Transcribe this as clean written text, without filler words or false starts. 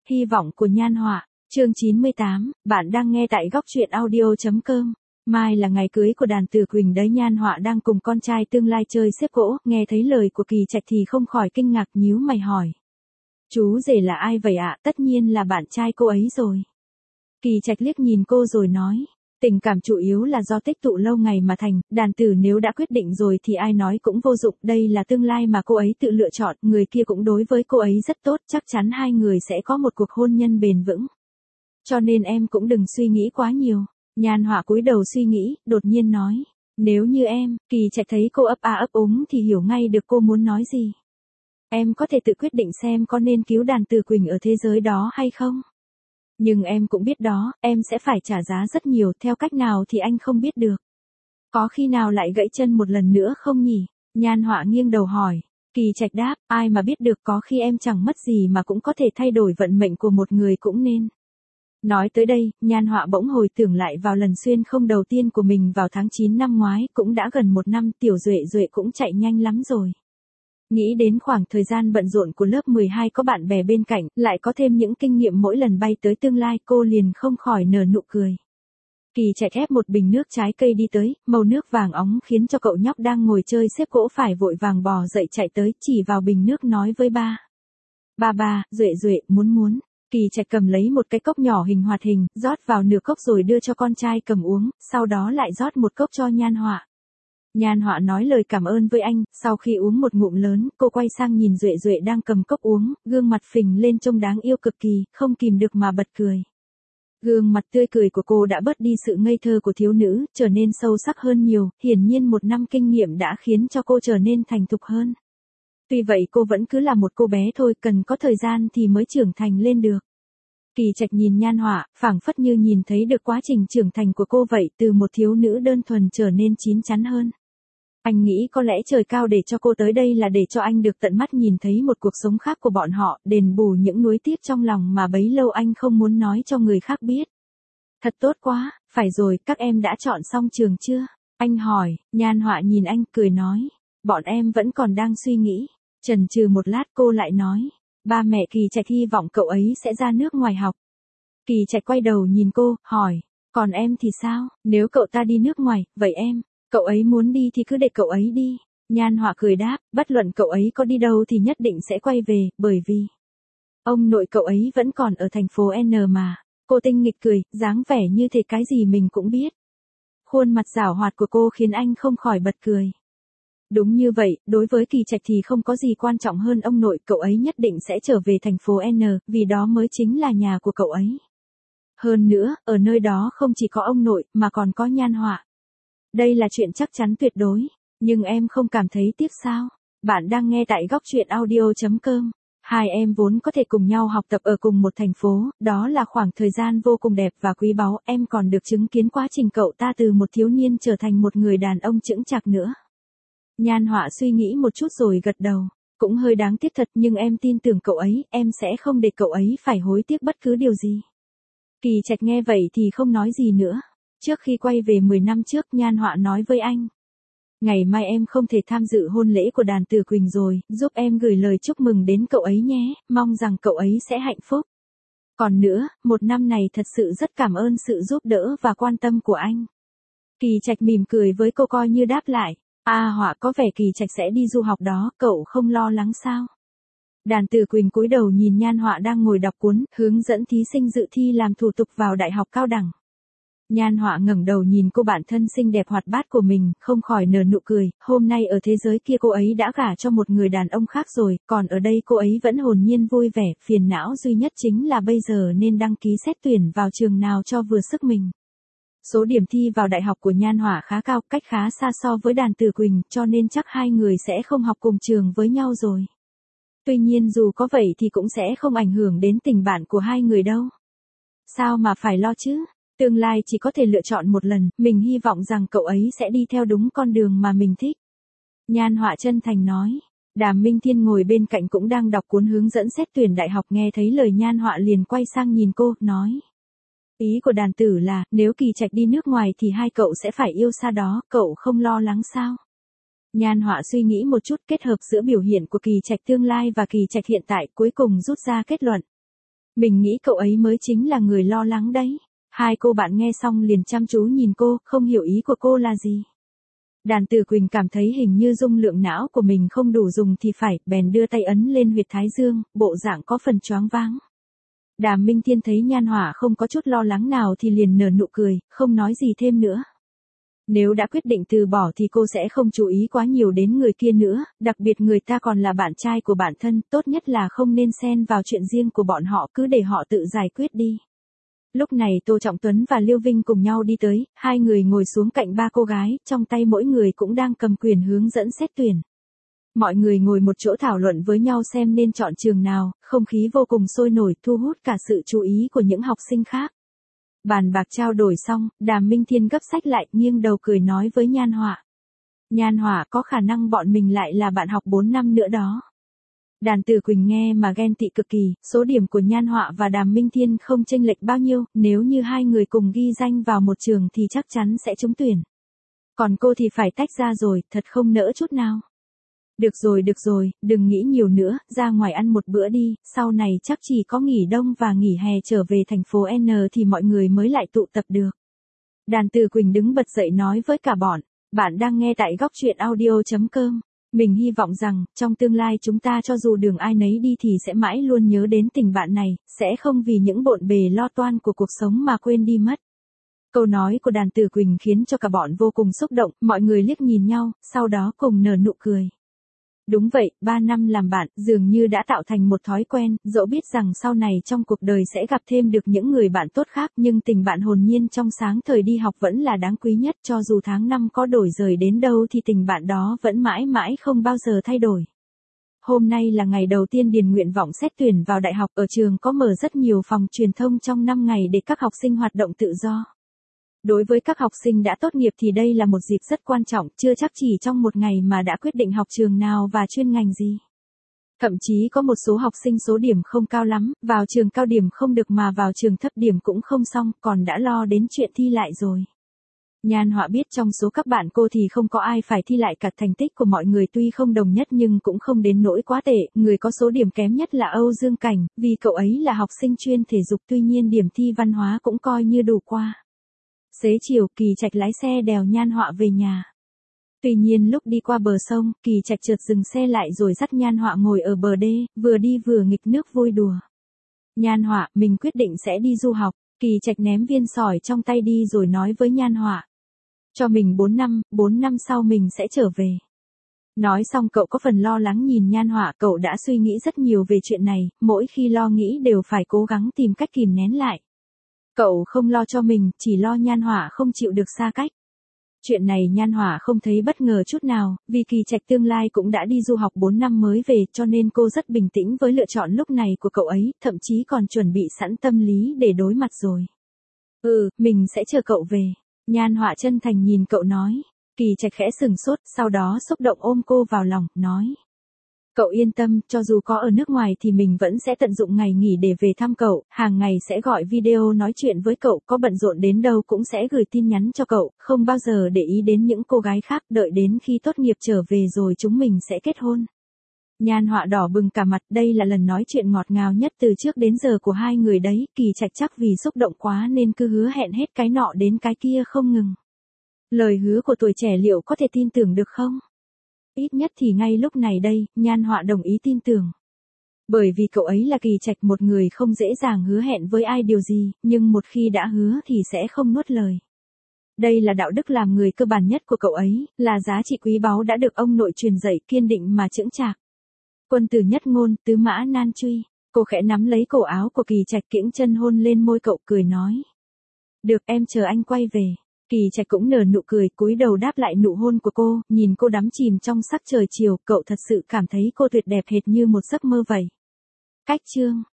Hy vọng của Nhan Họa, chương 98, bạn đang nghe tại góc truyện audio.com. Mai là ngày cưới của Đàn Tử Quỳnh đấy. Nhan Họa đang cùng con trai tương lai chơi xếp gỗ, nghe thấy lời của Kỳ Trạch thì không khỏi kinh ngạc, nhíu mày hỏi. Chú rể là ai vậy ạ? Tất nhiên là bạn trai cô ấy rồi. Kỳ Trạch liếc nhìn cô rồi nói. Tình cảm chủ yếu là do tích tụ lâu ngày mà thành, Đàn Tử nếu đã quyết định rồi thì ai nói cũng vô dụng, đây là tương lai mà cô ấy tự lựa chọn, người kia cũng đối với cô ấy rất tốt, chắc chắn hai người sẽ có một cuộc hôn nhân bền vững. Cho nên em cũng đừng suy nghĩ quá nhiều. Nhan Họa cúi đầu suy nghĩ, đột nhiên nói. Nếu như em, Kỳ Trạch thấy cô ấp a ấp úng thì hiểu ngay được cô muốn nói gì. Em có thể tự quyết định xem có nên cứu Đàn Tử Quỳnh ở thế giới đó hay không. Nhưng em cũng biết đó, em sẽ phải trả giá rất nhiều, theo cách nào thì anh không biết được. Có khi nào lại gãy chân một lần nữa không nhỉ? Nhan Họa nghiêng đầu hỏi. Kỳ Trạch đáp, ai mà biết được, có khi em chẳng mất gì mà cũng có thể thay đổi vận mệnh của một người cũng nên. Nói tới đây, Nhan Họa bỗng hồi tưởng lại vào lần xuyên không đầu tiên của mình vào tháng 9 năm ngoái, cũng đã gần một năm, Tiểu Duệ Duệ cũng chạy nhanh lắm rồi. Nghĩ đến khoảng thời gian bận rộn của lớp 12 có bạn bè bên cạnh, lại có thêm những kinh nghiệm mỗi lần bay tới tương lai, cô liền không khỏi nở nụ cười. Kỳ Trạch ép một bình nước trái cây đi tới, màu nước vàng óng khiến cho cậu nhóc đang ngồi chơi xếp gỗ phải vội vàng bò dậy chạy tới, chỉ vào bình nước nói với ba. Ba, Duệ Duệ, muốn. Kỳ Trạch cầm lấy một cái cốc nhỏ hình hoạt hình, rót vào nửa cốc rồi đưa cho con trai cầm uống, sau đó lại rót một cốc cho Nhan Họa. Nhan Họa nói lời cảm ơn với anh, sau khi uống một ngụm lớn, cô quay sang nhìn Duệ Duệ đang cầm cốc uống, gương mặt phình lên trông đáng yêu cực kỳ, không kìm được mà bật cười. Gương mặt tươi cười của cô đã bớt đi sự ngây thơ của thiếu nữ, trở nên sâu sắc hơn nhiều, hiển nhiên một năm kinh nghiệm đã khiến cho cô trở nên thành thục hơn. Tuy vậy cô vẫn cứ là một cô bé thôi, cần có thời gian thì mới trưởng thành lên được. Kỳ Trạch nhìn Nhan Họa, phảng phất như nhìn thấy được quá trình trưởng thành của cô vậy, từ một thiếu nữ đơn thuần trở nên chín chắn hơn. Anh nghĩ có lẽ trời cao để cho cô tới đây là để cho anh được tận mắt nhìn thấy một cuộc sống khác của bọn họ, đền bù những nuối tiếc trong lòng mà bấy lâu anh không muốn nói cho người khác biết. Thật tốt quá, phải rồi, các em đã chọn xong trường chưa? Anh hỏi. Nhan Họa nhìn anh, cười nói. Bọn em vẫn còn đang suy nghĩ. Chần chừ một lát cô lại nói. Ba mẹ Kỳ Trạch hy vọng cậu ấy sẽ ra nước ngoài học. Kỳ Trạch quay đầu nhìn cô, hỏi. Còn em thì sao? Nếu cậu ta đi nước ngoài, vậy em? Cậu ấy muốn đi thì cứ để cậu ấy đi. Nhan Họa cười đáp, bất luận cậu ấy có đi đâu thì nhất định sẽ quay về, bởi vì ông nội cậu ấy vẫn còn ở thành phố N mà. Cô tinh nghịch cười, dáng vẻ như thể cái gì mình cũng biết. Khuôn mặt giảo hoạt của cô khiến anh không khỏi bật cười. Đúng như vậy, đối với Kỳ Trạch thì không có gì quan trọng hơn ông nội, cậu ấy nhất định sẽ trở về thành phố N, vì đó mới chính là nhà của cậu ấy. Hơn nữa, ở nơi đó không chỉ có ông nội, mà còn có Nhan Họa. Đây là chuyện chắc chắn tuyệt đối, nhưng em không cảm thấy tiếc sao? Bạn đang nghe tại góc truyện audio.com. Hai em vốn có thể cùng nhau học tập ở cùng một thành phố, đó là khoảng thời gian vô cùng đẹp và quý báu, em còn được chứng kiến quá trình cậu ta từ một thiếu niên trở thành một người đàn ông chững chạc nữa. Nhan Họa suy nghĩ một chút rồi gật đầu, cũng hơi đáng tiếc thật, nhưng em tin tưởng cậu ấy, em sẽ không để cậu ấy phải hối tiếc bất cứ điều gì. Kỳ Trạch nghe vậy thì không nói gì nữa. Trước khi quay về 10 năm trước, Nhan Họa nói với anh. Ngày mai em không thể tham dự hôn lễ của Đàn Tử Quỳnh rồi, giúp em gửi lời chúc mừng đến cậu ấy nhé, mong rằng cậu ấy sẽ hạnh phúc. Còn nữa, một năm này thật sự rất cảm ơn sự giúp đỡ và quan tâm của anh. Kỳ Trạch mỉm cười với cô coi như đáp lại. Họa, có vẻ Kỳ Trạch sẽ đi du học đó, cậu không lo lắng sao? Đàn Tử Quỳnh cúi đầu nhìn Nhan Họa đang ngồi đọc cuốn, hướng dẫn thí sinh dự thi làm thủ tục vào đại học cao đẳng. Nhan Họa ngẩng đầu nhìn cô bạn thân xinh đẹp hoạt bát của mình, không khỏi nở nụ cười, hôm nay ở thế giới kia cô ấy đã gả cho một người đàn ông khác rồi, còn ở đây cô ấy vẫn hồn nhiên vui vẻ, phiền não duy nhất chính là bây giờ nên đăng ký xét tuyển vào trường nào cho vừa sức mình. Số điểm thi vào đại học của Nhan Họa khá cao, cách khá xa so với Đàn Tử Quỳnh, cho nên chắc hai người sẽ không học cùng trường với nhau rồi. Tuy nhiên dù có vậy thì cũng sẽ không ảnh hưởng đến tình bạn của hai người đâu. Sao mà phải lo chứ? Tương lai chỉ có thể lựa chọn một lần, mình hy vọng rằng cậu ấy sẽ đi theo đúng con đường mà mình thích. Nhan Họa chân thành nói. Đàm Minh Thiên ngồi bên cạnh cũng đang đọc cuốn hướng dẫn xét tuyển đại học, nghe thấy lời Nhan Họa liền quay sang nhìn cô, nói. Ý của Đàn Tử là, nếu Kỳ Trạch đi nước ngoài thì hai cậu sẽ phải yêu xa đó, cậu không lo lắng sao? Nhan Họa suy nghĩ một chút, kết hợp giữa biểu hiện của Kỳ Trạch tương lai và Kỳ Trạch hiện tại, cuối cùng rút ra kết luận. Mình nghĩ cậu ấy mới chính là người lo lắng đấy. Hai cô bạn nghe xong liền chăm chú nhìn cô, không hiểu ý của cô là gì. Đàn Tử Quỳnh cảm thấy hình như dung lượng não của mình không đủ dùng thì phải, bèn đưa tay ấn lên huyệt thái dương, bộ dạng có phần choáng váng. Đàm Minh Thiên thấy Nhan Họa không có chút lo lắng nào thì liền nở nụ cười, không nói gì thêm nữa. Nếu đã quyết định từ bỏ thì cô sẽ không chú ý quá nhiều đến người kia nữa, đặc biệt người ta còn là bạn trai của bản thân, tốt nhất là không nên xen vào chuyện riêng của bọn họ, cứ để họ tự giải quyết đi. Lúc này Tô Trọng Tuấn và Liêu Vinh cùng nhau đi tới, hai người ngồi xuống cạnh ba cô gái, trong tay mỗi người cũng đang cầm quyển hướng dẫn xét tuyển. Mọi người ngồi một chỗ thảo luận với nhau xem nên chọn trường nào, không khí vô cùng sôi nổi, thu hút cả sự chú ý của những học sinh khác. Bàn bạc trao đổi xong, Đàm Minh Thiên gấp sách lại, nghiêng đầu cười nói với Nhan Họa. Nhan Họa, có khả năng bọn mình lại là bạn học 4 năm nữa đó. Đàn Tử Quỳnh nghe mà ghen tị cực kỳ, số điểm của Nhan Họa và Đàm Minh Thiên không chênh lệch bao nhiêu, nếu như hai người cùng ghi danh vào một trường thì chắc chắn sẽ trúng tuyển. Còn cô thì phải tách ra rồi, thật không nỡ chút nào. Được rồi, đừng nghĩ nhiều nữa, ra ngoài ăn một bữa đi, sau này chắc chỉ có nghỉ đông và nghỉ hè trở về thành phố N thì mọi người mới lại tụ tập được. Đàn Tử Quỳnh đứng bật dậy nói với cả bọn, bạn đang nghe tại góc truyện audio.com. Mình hy vọng rằng, trong tương lai chúng ta cho dù đường ai nấy đi thì sẽ mãi luôn nhớ đến tình bạn này, sẽ không vì những bộn bề lo toan của cuộc sống mà quên đi mất. Câu nói của Đàn Tử Quỳnh khiến cho cả bọn vô cùng xúc động, mọi người liếc nhìn nhau, sau đó cùng nở nụ cười. Đúng vậy, 3 năm làm bạn, dường như đã tạo thành một thói quen, dẫu biết rằng sau này trong cuộc đời sẽ gặp thêm được những người bạn tốt khác, nhưng tình bạn hồn nhiên trong sáng thời đi học vẫn là đáng quý nhất, cho dù tháng năm có đổi rời đến đâu thì tình bạn đó vẫn mãi mãi không bao giờ thay đổi. Hôm nay là ngày đầu tiên điền nguyện vọng xét tuyển vào đại học, ở trường có mở rất nhiều phòng truyền thông trong 5 ngày để các học sinh hoạt động tự do. Đối với các học sinh đã tốt nghiệp thì đây là một dịp rất quan trọng, chưa chắc chỉ trong một ngày mà đã quyết định học trường nào và chuyên ngành gì. Thậm chí có một số học sinh số điểm không cao lắm, vào trường cao điểm không được mà vào trường thấp điểm cũng không xong, còn đã lo đến chuyện thi lại rồi. Nhan Họa biết trong số các bạn cô thì không có ai phải thi lại cả, thành tích của mọi người tuy không đồng nhất nhưng cũng không đến nỗi quá tệ, người có số điểm kém nhất là Âu Dương Cảnh, vì cậu ấy là học sinh chuyên thể dục tuy nhiên điểm thi văn hóa cũng coi như đủ qua. Xế chiều, Kỳ Trạch lái xe đèo Nhan Họa về nhà. Tuy nhiên lúc đi qua bờ sông, Kỳ Trạch chợt dừng xe lại rồi dắt Nhan Họa ngồi ở bờ đê, vừa đi vừa nghịch nước vui đùa. Nhan Họa, mình quyết định sẽ đi du học. Kỳ Trạch ném viên sỏi trong tay đi rồi nói với Nhan Họa. Cho mình 4 năm sau mình sẽ trở về. Nói xong cậu có phần lo lắng nhìn Nhan Họa, cậu đã suy nghĩ rất nhiều về chuyện này, mỗi khi lo nghĩ đều phải cố gắng tìm cách kìm nén lại. Cậu không lo cho mình, chỉ lo Nhan Họa không chịu được xa cách. Chuyện này Nhan Họa không thấy bất ngờ chút nào, vì Kỳ Trạch tương lai cũng đã đi du học 4 năm mới về, cho nên cô rất bình tĩnh với lựa chọn lúc này của cậu ấy, thậm chí còn chuẩn bị sẵn tâm lý để đối mặt rồi. Mình sẽ chờ cậu về. Nhan Họa chân thành nhìn cậu nói. Kỳ Trạch khẽ sừng sốt, sau đó xúc động ôm cô vào lòng, nói. Cậu yên tâm, cho dù có ở nước ngoài thì mình vẫn sẽ tận dụng ngày nghỉ để về thăm cậu, hàng ngày sẽ gọi video nói chuyện với cậu, có bận rộn đến đâu cũng sẽ gửi tin nhắn cho cậu, không bao giờ để ý đến những cô gái khác, đợi đến khi tốt nghiệp trở về rồi chúng mình sẽ kết hôn. Nhan Họa đỏ bừng cả mặt, đây là lần nói chuyện ngọt ngào nhất từ trước đến giờ của hai người đấy, Kỳ Trạch chắc vì xúc động quá nên cứ hứa hẹn hết cái nọ đến cái kia không ngừng. Lời hứa của tuổi trẻ liệu có thể tin tưởng được không? Ít nhất thì ngay lúc này đây, Nhan Họa đồng ý tin tưởng. Bởi vì cậu ấy là Kỳ Trạch, một người không dễ dàng hứa hẹn với ai điều gì, nhưng một khi đã hứa thì sẽ không nuốt lời. Đây là đạo đức làm người cơ bản nhất của cậu ấy, là giá trị quý báu đã được ông nội truyền dạy, kiên định mà chững chạc. Quân tử nhất ngôn, tứ mã nan truy. Cô khẽ nắm lấy cổ áo của Kỳ Trạch, kiễng chân hôn lên môi cậu, cười nói. Được, em chờ anh quay về. Kỳ Trạch cũng nở nụ cười, cúi đầu đáp lại nụ hôn của cô, nhìn cô đắm chìm trong sắc trời chiều, cậu thật sự cảm thấy cô tuyệt đẹp hệt như một giấc mơ vậy. Cách chương